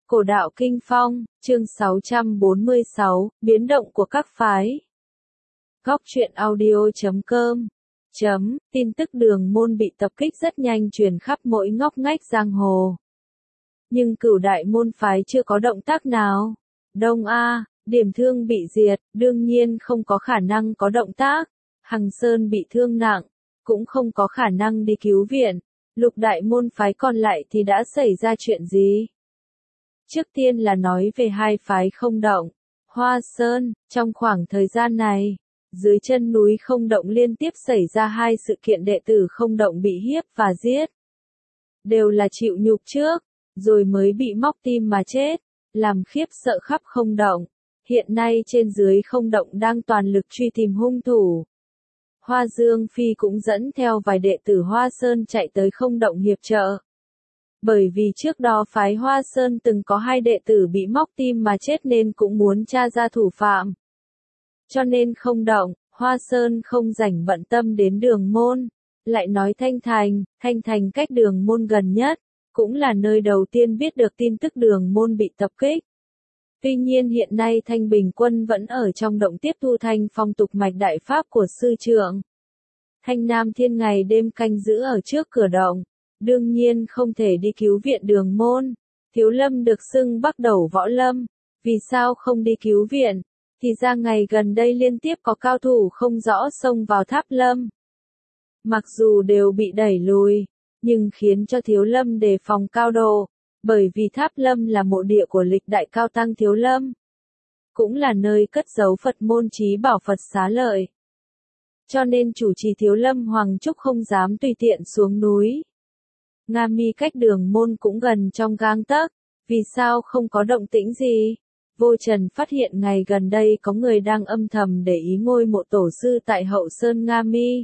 Cổ đạo Kinh Phong, chương 646, biến động của các phái. Góc truyện audio.com tin tức Đường Môn bị tập kích rất nhanh truyền khắp mỗi ngóc ngách giang hồ. Nhưng Cửu Đại môn phái chưa có động tác nào. Đông A, Điểm Thương bị diệt, đương nhiên không có khả năng có động tác. Hằng Sơn bị thương nặng, cũng không có khả năng đi cứu viện. Lục đại môn phái còn lại thì đã xảy ra chuyện gì? Trước tiên là nói về hai phái không động. Hoa Sơn, trong khoảng thời gian này, dưới chân núi không động liên tiếp xảy ra hai sự kiện đệ tử không động bị hiếp và giết. Đều là chịu nhục trước, rồi mới bị móc tim mà chết, làm khiếp sợ khắp không động. Hiện nay trên dưới không động đang toàn lực truy tìm hung thủ. Hoa Dương Phi cũng dẫn theo vài đệ tử Hoa Sơn chạy tới không động hiệp trợ. Bởi vì trước đó phái Hoa Sơn từng có hai đệ tử bị móc tim mà chết nên cũng muốn tra ra thủ phạm. Cho nên không động, Hoa Sơn không rảnh bận tâm đến Đường Môn. Lại nói Thanh Thành cách Đường Môn gần nhất, cũng là nơi đầu tiên biết được tin tức Đường Môn bị tập kích. Tuy nhiên hiện nay Thanh Bình Quân vẫn ở trong động tiếp thu thanh phong tục mạch đại pháp của sư trưởng. Thanh Nam Thiên ngày đêm canh giữ ở trước cửa động, đương nhiên không thể đi cứu viện Đường Môn. Thiếu Lâm được xưng Bắc Đầu Võ Lâm, vì sao không đi cứu viện? Thì ra ngày gần đây liên tiếp có cao thủ không rõ xông vào Tháp Lâm. Mặc dù đều bị đẩy lùi, nhưng khiến cho Thiếu Lâm đề phòng cao độ, bởi vì Tháp Lâm là mộ địa của lịch đại cao tăng Thiếu Lâm, cũng là nơi cất giấu Phật môn trí bảo Phật Xá Lợi. Cho nên chủ trì Thiếu Lâm Hoàng Trúc không dám tùy tiện xuống núi. Nga Mi cách Đường Môn cũng gần trong gang tấc, vì sao không có động tĩnh gì? Vô Trần phát hiện ngày gần đây có người đang âm thầm để ý ngôi mộ tổ sư tại Hậu Sơn Nga Mi.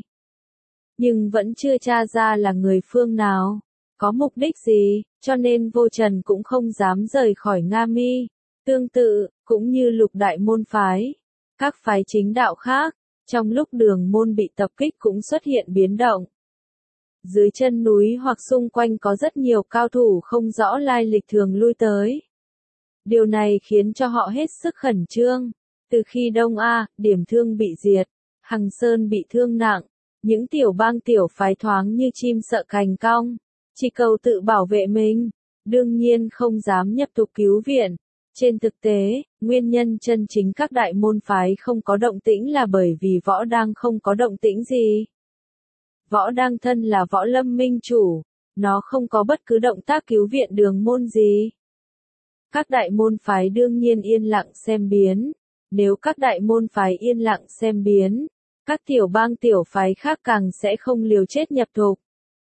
Nhưng vẫn chưa tra ra là người phương nào, có mục đích gì, cho nên Vô Trần cũng không dám rời khỏi Nga Mi. Tương tự, cũng như lục đại môn phái, các phái chính đạo khác, trong lúc Đường Môn bị tập kích cũng xuất hiện biến động. Dưới chân núi hoặc xung quanh có rất nhiều cao thủ không rõ lai lịch thường lui tới. Điều này khiến cho họ hết sức khẩn trương. Từ khi Đông A, Điểm Thương bị diệt, Hằng Sơn bị thương nặng, những tiểu bang tiểu phái thoáng như chim sợ cành cong, chỉ cầu tự bảo vệ mình, đương nhiên không dám nhập tục cứu viện. Trên thực tế, nguyên nhân chân chính các đại môn phái không có động tĩnh là bởi vì Võ Đăng không có động tĩnh gì. Võ Đăng thân là Võ Lâm minh chủ, nó không có bất cứ động tác cứu viện Đường Môn gì. Các đại môn phái đương nhiên yên lặng xem biến. Nếu các đại môn phái yên lặng xem biến, các tiểu bang tiểu phái khác càng sẽ không liều chết nhập thục.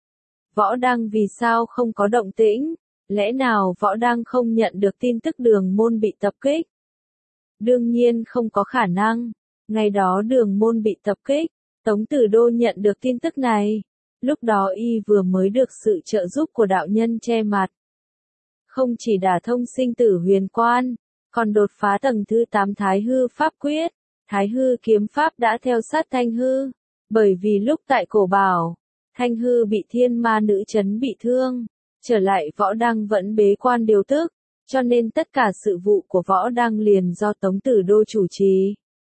Võ Đăng vì sao không có động tĩnh? Lẽ nào Võ Đăng không nhận được tin tức Đường Môn bị tập kích? Đương nhiên không có khả năng. Ngày đó Đường Môn bị tập kích, Tống Tử Đô nhận được tin tức này. Lúc đó y vừa mới được sự trợ giúp của đạo nhân che mặt. Không chỉ đả thông sinh tử huyền quan, còn đột phá tầng thứ 8 Thái Hư Pháp Quyết. Thái Hư Kiếm Pháp đã theo sát Thanh Hư. Bởi vì lúc tại Cổ Bảo, Thanh Hư bị Thiên Ma Nữ Chấn bị thương. Trở lại Võ Đăng vẫn bế quan điều tức, cho nên tất cả sự vụ của Võ Đăng liền do Tống Tử Đô chủ trì.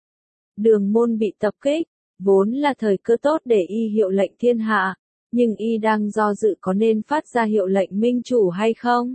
Đường Môn bị tập kích, vốn là thời cơ tốt để y hiệu lệnh thiên hạ, nhưng y đang do dự có nên phát ra hiệu lệnh minh chủ hay không.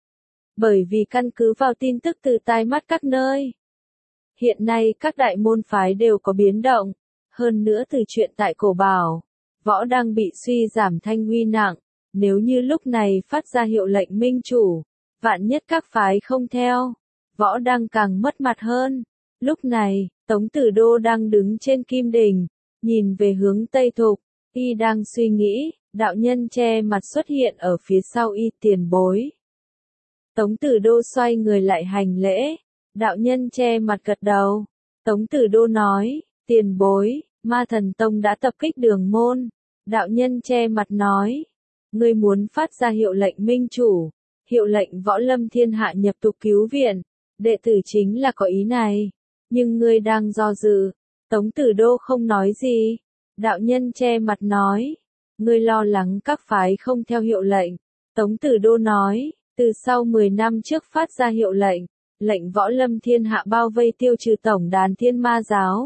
Bởi vì căn cứ vào tin tức từ tai mắt các nơi, hiện nay các đại môn phái đều có biến động, hơn nữa từ chuyện tại Cổ Bảo, Võ Đăng bị suy giảm thanh huy nặng. Nếu như lúc này phát ra hiệu lệnh minh chủ, vạn nhất các phái không theo, Võ Đăng càng mất mặt hơn. Lúc này, Tống Tử Đô đang đứng trên kim đỉnh, nhìn về hướng Tây Thục, y đang suy nghĩ, đạo nhân che mặt xuất hiện ở phía sau y. Tiền bối. Tống Tử Đô xoay người lại hành lễ, đạo nhân che mặt gật đầu. Tống Tử Đô nói, tiền bối, Ma Thần Tông đã tập kích Đường Môn. Đạo nhân che mặt nói, ngươi muốn phát ra hiệu lệnh minh chủ, hiệu lệnh Võ Lâm thiên hạ nhập tục cứu viện, đệ tử chính là có ý này, nhưng ngươi đang do dự. Tống Tử Đô không nói gì. Đạo nhân che mặt nói, ngươi lo lắng các phái không theo hiệu lệnh. Tống Tử Đô nói, Từ sau 10 năm trước phát ra hiệu lệnh, lệnh võ lâm thiên hạ bao vây tiêu trừ tổng đàn thiên ma giáo.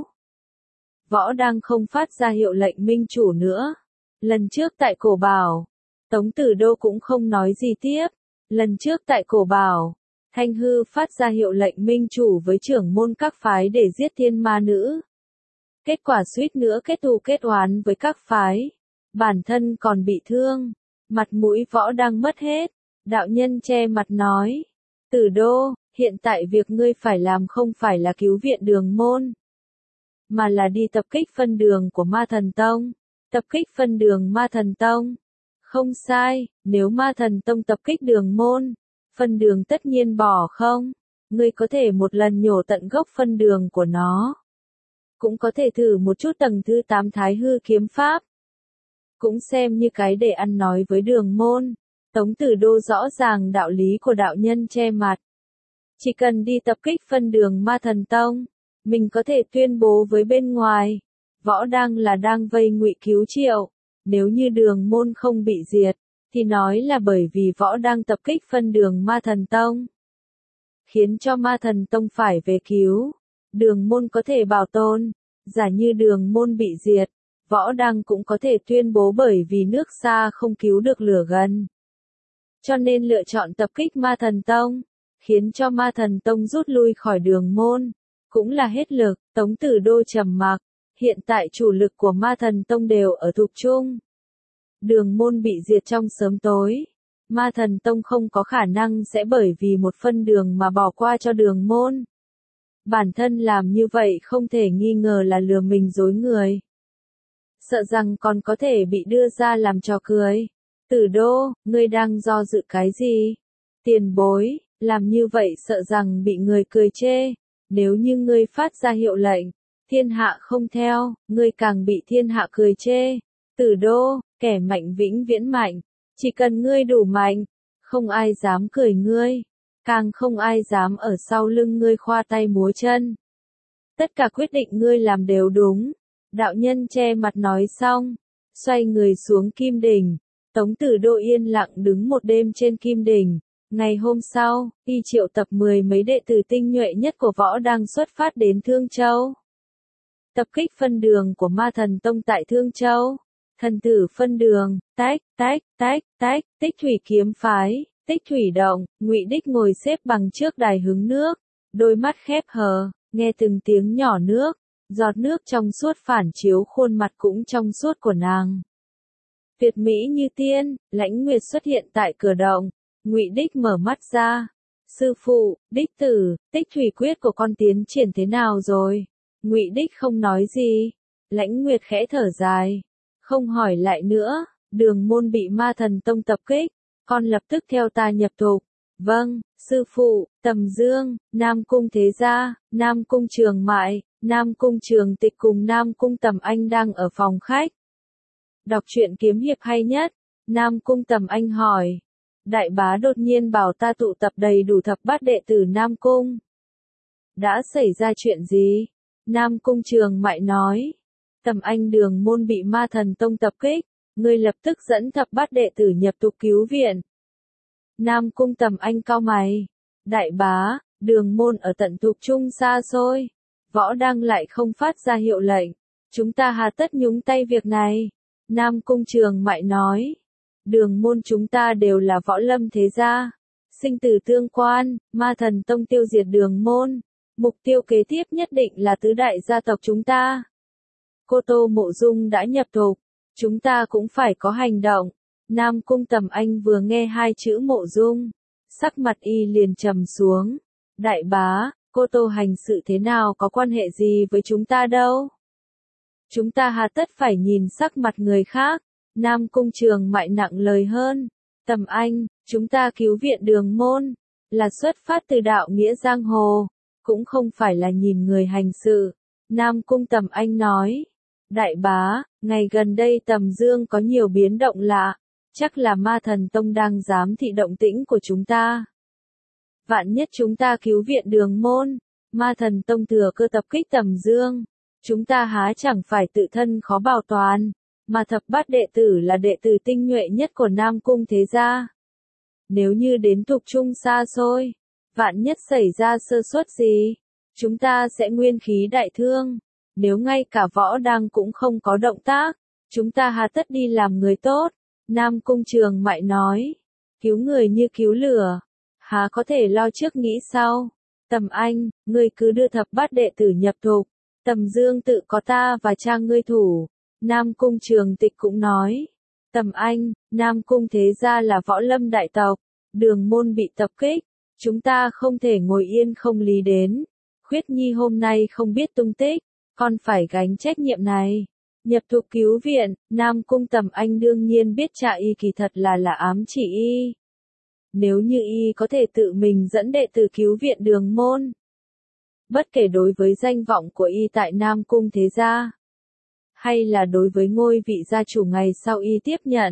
Võ Đăng không phát ra hiệu lệnh minh chủ nữa. Lần trước tại Cổ Bảo, Tống Tử Đô cũng không nói gì tiếp. Lần trước tại Cổ Bảo, Thanh Hư phát ra hiệu lệnh minh chủ với trưởng môn các phái để giết thiên ma nữ. Kết quả suýt nữa kết thù kết oán với các phái. Bản thân còn bị thương. Mặt mũi Võ Đăng mất hết. Đạo nhân che mặt nói. Tử Đô, hiện tại việc ngươi phải làm không phải là cứu viện Đường môn, mà là đi tập kích phân đường của Ma Thần Tông. Tập kích phân đường Ma Thần Tông. Không sai, nếu Ma Thần Tông tập kích Đường môn, phân đường tất nhiên bỏ không. Ngươi có thể một lần nhổ tận gốc phân đường của nó. Cũng có thể thử một chút tầng thứ 8 Thái Hư kiếm pháp. Cũng xem như cái để ăn nói với Đường môn. Tống Tử Đô rõ ràng đạo lý của đạo nhân che mặt. Chỉ cần đi tập kích phân đường Ma Thần Tông, mình có thể tuyên bố với bên ngoài, Võ Đăng là đang vây ngụy cứu Triệu. Nếu như Đường môn không bị diệt, thì nói là bởi vì Võ Đăng tập kích phân đường Ma Thần Tông, khiến cho Ma Thần Tông phải về cứu. Đường môn có thể bảo tồn. Giả như Đường môn bị diệt, Võ Đăng cũng có thể tuyên bố bởi vì nước xa không cứu được lửa gần. Cho nên lựa chọn tập kích Ma Thần Tông, khiến cho Ma Thần Tông rút lui khỏi Đường môn. Cũng là hết lực. Tống Tử Đô trầm mặc. Hiện tại chủ lực của Ma Thần Tông đều ở Thục Trung. Đường môn bị diệt trong sớm tối. Ma Thần Tông không có khả năng sẽ bởi vì một phân đường mà bỏ qua cho Đường môn. Bản thân làm như vậy không thể nghi ngờ là lừa mình dối người. Sợ rằng còn có thể bị đưa ra làm trò cười. Tử Đô, ngươi đang do dự cái gì? Tiền bối, làm như vậy sợ rằng bị người cười chê. Nếu như ngươi phát ra hiệu lệnh, thiên hạ không theo, ngươi càng bị thiên hạ cười chê. Tử Đô, kẻ mạnh vĩnh viễn mạnh. Chỉ cần ngươi đủ mạnh, không ai dám cười ngươi. Càng không ai dám ở sau lưng ngươi khoa tay múa chân. Tất cả quyết định ngươi làm đều đúng. Đạo nhân che mặt nói xong, xoay người xuống Kim Đỉnh. Tống Tử Đô yên lặng đứng một đêm trên Kim Đỉnh. Ngày hôm sau, y triệu tập 10 mấy đệ tử tinh nhuệ nhất của Võ Đăng xuất phát đến Thương Châu. Tập kích phân đường của Ma Thần Tông tại Thương Châu. Thần tử phân đường, tách, Tích Thủy kiếm phái, Tích Thủy động, Ngụy Đích ngồi xếp bằng trước đài hứng nước, đôi mắt khép hờ, nghe từng tiếng nhỏ nước, giọt nước trong suốt phản chiếu khuôn mặt cũng trong suốt của nàng. Tuyệt mỹ như tiên, Lãnh Nguyệt xuất hiện tại cửa động. Ngụy Đích mở mắt ra. Sư phụ, Đích tử, Tích Thủy quyết của con tiến triển thế nào rồi? Ngụy Đích không nói gì. Lãnh Nguyệt khẽ thở dài. Không hỏi lại nữa. Đường môn bị Ma Thần Tông tập kích. Con lập tức theo ta nhập thục. Vâng, sư phụ. Tầm Dương, Nam Cung Thế Gia, Nam Cung Trường Mại, Nam Cung Trường Tịch cùng Nam Cung Tầm Anh đang ở phòng khách. Đọc truyện kiếm hiệp hay nhất. Nam Cung Tầm Anh hỏi. Đại bá đột nhiên bảo ta tụ tập đầy đủ thập bát đệ tử Nam Cung. Đã xảy ra chuyện gì? Nam Cung Trường Mại nói. Tầm Anh đường môn bị Ma Thần Tông tập kích. Ngươi lập tức dẫn thập bát đệ tử nhập thục cứu viện. Nam Cung Tầm Anh cau mày. Đại bá, đường môn ở tận Thục Trung xa xôi. Võ Đăng lại không phát ra hiệu lệnh. Chúng ta hà tất nhúng tay việc này. Nam Cung Trường Mại nói. Đường môn chúng ta đều là võ lâm thế gia. Sinh tử tương quan, Ma Thần Tông tiêu diệt đường môn. Mục tiêu kế tiếp nhất định là tứ đại gia tộc chúng ta. Cô Tô Mộ Dung đã nhập thục. Chúng ta cũng phải có hành động. Nam Cung Tầm Anh vừa nghe hai chữ Mộ Dung. Sắc mặt y liền trầm xuống. Đại bá, cô Tô hành sự thế nào có quan hệ gì với chúng ta đâu. Chúng ta hà tất phải nhìn sắc mặt người khác. Nam Cung Trường Mại nặng lời hơn. Tầm Anh, chúng ta cứu viện đường môn, là xuất phát từ đạo nghĩa giang hồ, cũng không phải là nhìn người hành sự. Nam Cung Tầm Anh nói. Đại bá, ngày gần đây Tầm Dương có nhiều biến động lạ, chắc là Ma Thần Tông đang giám thị động tĩnh của chúng ta. Vạn nhất chúng ta cứu viện đường môn, Ma Thần Tông thừa cơ tập kích Tầm Dương, chúng ta há chẳng phải tự thân khó bảo toàn. Mà thập bát đệ tử là đệ tử tinh nhuệ nhất của Nam Cung Thế Gia. Nếu như đến Thục Trung xa xôi, vạn nhất xảy ra sơ suất gì, chúng ta sẽ nguyên khí đại thương. Nếu ngay cả võ đang cũng không có động tác, chúng ta hà tất đi làm người tốt. Nam Cung Trường Mại nói, cứu người như cứu lửa, há có thể lo trước nghĩ sau. Tầm Anh, ngươi cứ đưa thập bát đệ tử nhập thục, Tầm Dương tự có ta và cha ngươi thủ. Nam Cung Trường Tịch cũng nói, Tầm Anh, Nam Cung thế gia là võ lâm đại tộc, Đường Môn bị tập kích, chúng ta không thể ngồi yên không lý đến. Khuyết Nhi hôm nay không biết tung tích, con phải gánh trách nhiệm này. Nhập thục cứu viện, Nam Cung Tầm Anh đương nhiên biết cha y kỳ thật là ám chỉ y. Nếu như y có thể tự mình dẫn đệ tử cứu viện Đường Môn, bất kể đối với danh vọng của y tại Nam Cung thế gia, hay là đối với ngôi vị gia chủ ngày sau y tiếp nhận,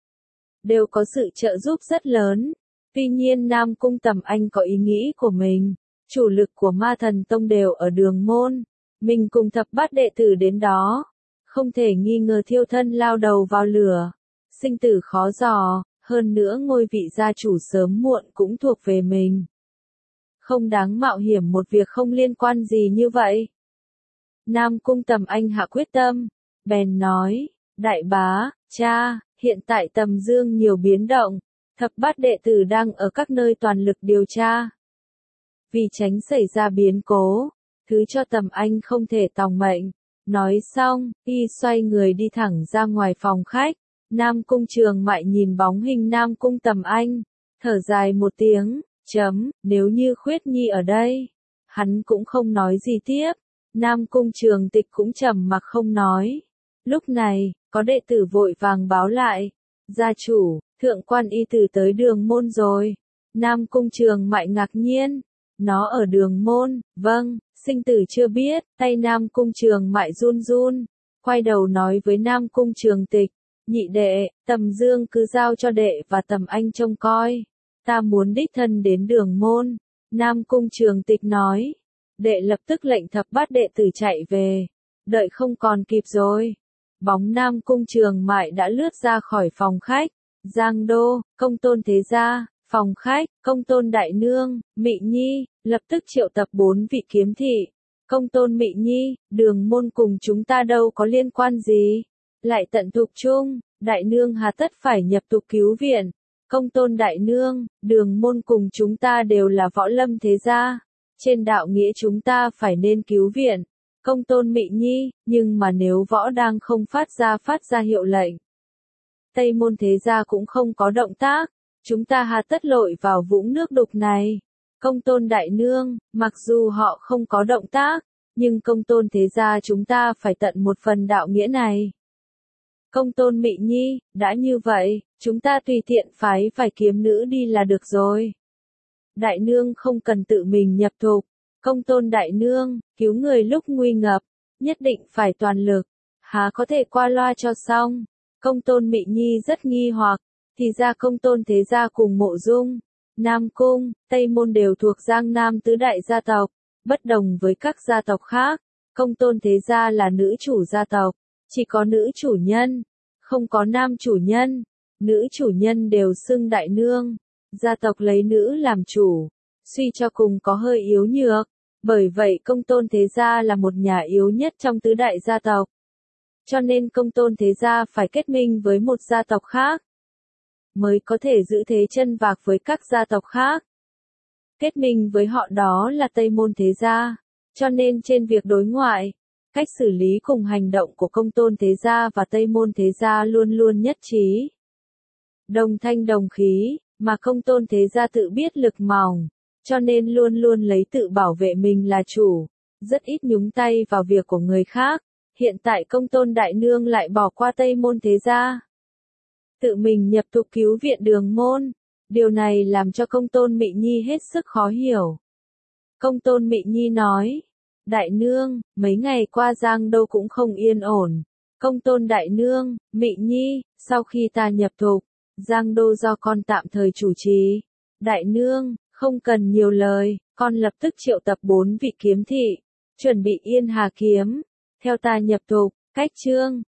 đều có sự trợ giúp rất lớn. Tuy nhiên Nam Cung Tầm Anh có ý nghĩ của mình, chủ lực của Ma Thần Tông đều ở Đường Môn, mình cùng thập bát đệ tử đến đó, không thể nghi ngờ thiêu thân lao đầu vào lửa, sinh tử khó dò, hơn nữa ngôi vị gia chủ sớm muộn cũng thuộc về mình. Không đáng mạo hiểm một việc không liên quan gì như vậy. Nam Cung Tầm Anh hạ quyết tâm, bèn nói, đại bá, cha, hiện tại Tầm Dương nhiều biến động, thập bát đệ tử đang ở các nơi toàn lực điều tra. Vì tránh xảy ra biến cố, thứ cho Tầm Anh không thể tòng mệnh. Nói xong, y xoay người đi thẳng ra ngoài phòng khách. Nam Cung Trường Mại nhìn bóng hình Nam Cung Tầm Anh, thở dài một tiếng, nếu như Khuyết Nhi ở đây, hắn cũng không nói gì tiếp. Nam Cung Trường Tịch cũng trầm mặc không nói. Lúc này, có đệ tử vội vàng báo lại, gia chủ, thượng quan y tử tới Đường Môn rồi. Nam Cung Trường Mại ngạc nhiên, nó ở Đường Môn, vâng, sinh tử chưa biết. Tay Nam Cung Trường Mại run run, quay đầu nói với Nam Cung Trường Tịch, nhị đệ, Tầm Dương cứ giao cho đệ và Tầm Anh trông coi, ta muốn đích thân đến Đường Môn. Nam Cung Trường Tịch nói, đệ lập tức lệnh thập bát đệ tử chạy về, đợi không còn kịp rồi. Bóng Nam Cung Trường Mại đã lướt ra khỏi phòng khách. Giang Đô, Công Tôn thế gia, phòng khách, Công Tôn đại nương, Mị Nhi, lập tức triệu tập 4 vị kiếm thị. Công Tôn Mị Nhi, Đường Môn cùng chúng ta đâu có liên quan gì, lại tận Thục Trung, đại nương hà tất phải nhập thục cứu viện. Công Tôn đại nương, Đường Môn cùng chúng ta đều là võ lâm thế gia, trên đạo nghĩa chúng ta phải nên cứu viện. Công Tôn Mị Nhi, nhưng mà nếu võ đang không phát ra hiệu lệnh, Tây Môn thế gia cũng không có động tác, chúng ta hà tất lội vào vũng nước đục này. Công Tôn đại nương, mặc dù họ không có động tác, nhưng Công Tôn thế gia chúng ta phải tận một phần đạo nghĩa này. Công Tôn Mị Nhi, đã như vậy, chúng ta tùy tiện phái vài kiếm nữ đi là được rồi. Đại nương không cần tự mình nhập thục. Công Tôn đại nương, cứu người lúc nguy ngập, nhất định phải toàn lực, há có thể qua loa cho xong. Công Tôn Mị Nhi rất nghi hoặc, thì ra Công Tôn thế gia cùng Mộ Dung, Nam Cung, Tây Môn đều thuộc Giang Nam tứ đại gia tộc, bất đồng với các gia tộc khác. Công Tôn thế gia là nữ chủ gia tộc, chỉ có nữ chủ nhân, không có nam chủ nhân. Nữ chủ nhân đều xưng đại nương, gia tộc lấy nữ làm chủ, suy cho cùng có hơi yếu nhược. Bởi vậy Công Tôn thế gia là một nhà yếu nhất trong tứ đại gia tộc. Cho nên Công Tôn thế gia phải kết minh với một gia tộc khác, mới có thể giữ thế chân vạc với các gia tộc khác. Kết minh với họ đó là Tây Môn thế gia. Cho nên trên việc đối ngoại, cách xử lý cùng hành động của Công Tôn thế gia và Tây Môn thế gia luôn luôn nhất trí. Đồng thanh đồng khí, mà Công Tôn thế gia tự biết lực mỏng, cho nên luôn luôn lấy tự bảo vệ mình là chủ, rất ít nhúng tay vào việc của người khác. Hiện tại Công Tôn đại nương lại bỏ qua Tây Môn thế gia, tự mình nhập thục cứu viện Đường Môn. Điều này làm cho Công Tôn Mị Nhi hết sức khó hiểu. Công Tôn Mị Nhi nói, đại nương, mấy ngày qua Giang Đô cũng không yên ổn. Công Tôn đại nương, Mị Nhi, sau khi ta nhập thục, Giang Đô do con tạm thời chủ trì. Đại nương, không cần nhiều lời, con lập tức triệu tập 4 vị kiếm thị, chuẩn bị Yên Hà kiếm, theo ta nhập thục. Cách chương